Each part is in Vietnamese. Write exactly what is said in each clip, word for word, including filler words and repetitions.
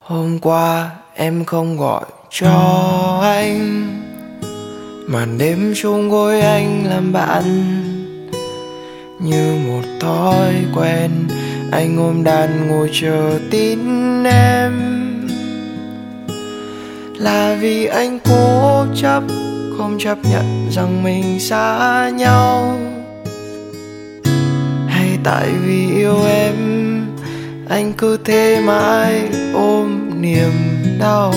Hôm qua em không gọi cho anh, màn đêm chung gối anh làm bạn. Như một thói quen, anh ôm đàn ngồi chờ tin em. Là vì anh cố chấp, không chấp nhận rằng mình xa nhau, hay tại vì yêu em, anh cứ thế mãi ôm niềm đau.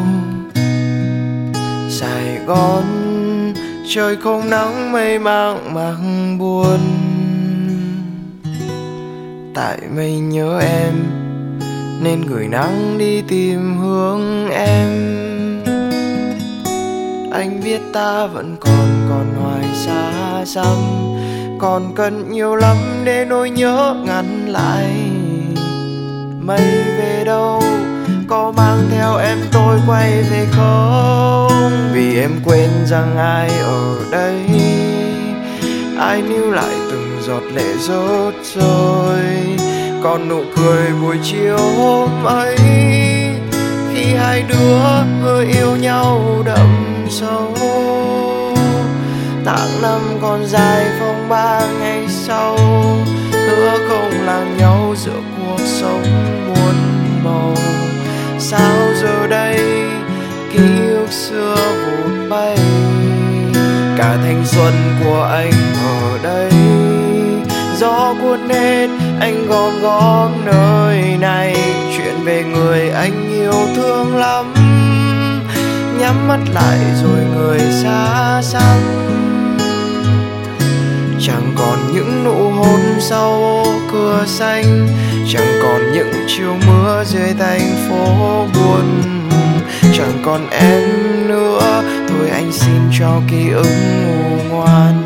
Sài Gòn trời không nắng mây mang mang buồn, tại mình nhớ em nên gửi nắng đi tìm hướng em. Anh biết ta vẫn còn còn hoài xa xăm, còn cần nhiều lắm để nỗi nhớ ngăn lại. Mây về đâu, có mang theo em tôi quay về không? Vì em quên rằng ai ở đây, ai níu lại từng giọt lệ rớt rơi. Còn nụ cười buổi chiều hôm ấy, khi hai đứa vừa yêu nhau đậm sâu. Tháng năm còn dài phong ba ngày sau, hứa không làm nhau giữa cuộc sống muôn màu. Sao giờ đây ký ức xưa vụt bay, cả thanh xuân của anh ở đây. Gió cuốn hết anh gom góp nơi này, chuyện về người anh yêu thương lắm. Nhắm mắt lại rồi người xa xăm, chẳng còn những nụ hôn sau cửa xanh, chẳng còn những chiều mưa dưới thành phố buồn. Chẳng còn em nữa, thôi anh xin cho ký ức ngủ ngoan.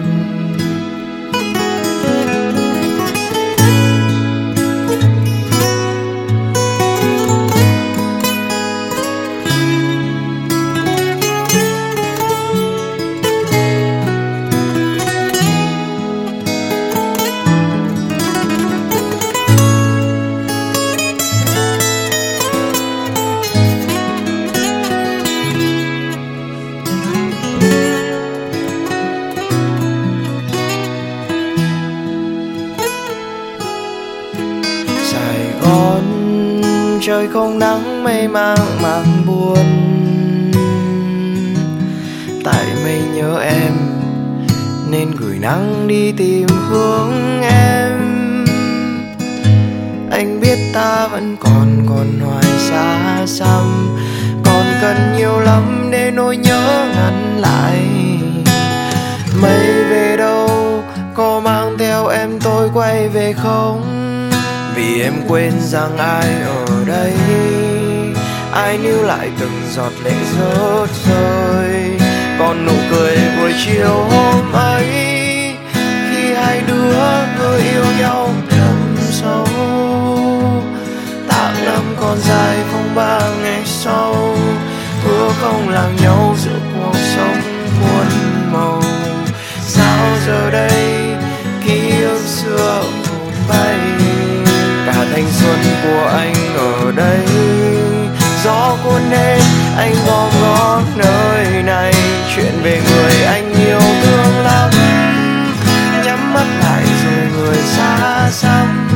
Trời không nắng mây mang mang buồn, tại mình nhớ em nên gửi nắng đi tìm hướng em. Anh biết ta vẫn còn còn hoài xa xăm, còn cần nhiều lắm để nỗi nhớ ngăn lại. Mây về đâu, có mang theo em tôi quay về không? Vì em quên rằng ai ở đây, ai níu lại từng giọt lệ rớt rơi. Còn nụ cười buổi chiều hôm ấy, khi hai đứa vừa yêu nhau đậm sâu. Tháng năm còn dài phong ba ngày sau, hứa không làm nhau giữa cuộc sống muôn màu. Sao giờ đây ký ức xưa vụt bay, cả thanh xuân của anh ở đây. Gió cuốn hết anh gom góp nơi này, chuyện về người anh yêu thương lắm. Nhắm mắt lại rồi người xa xăm,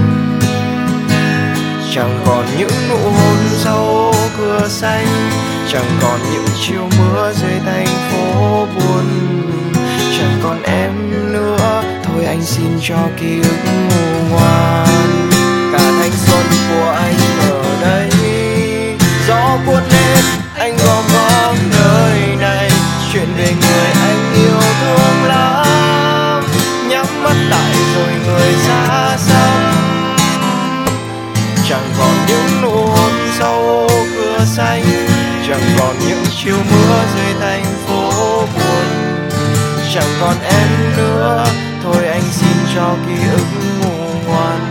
chẳng còn những nụ hôn sau cửa xanh, chẳng còn những chiều mưa dưới thành phố buồn. Chẳng còn em nữa, thôi anh xin cho ký ức ngủ ngoan. Cả thanh xuân của anh ở đây, gió cuốn hết anh gom góp nơi này, chuyện về người anh yêu thương lắm. Nhắm mắt lại rồi người xa xăm, chẳng còn những nụ hôn sau cửa xanh, chẳng còn những chiều mưa dưới thành phố buồn. Chẳng còn em nữa, thôi anh xin cho ký ức ngủ ngoan.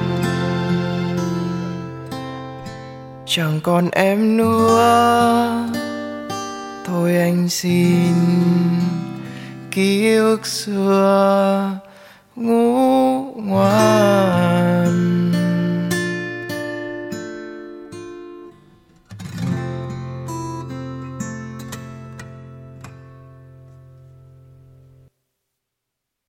Chẳng còn em nữa, thôi anh xin ký ức xưa ngủ ngoan.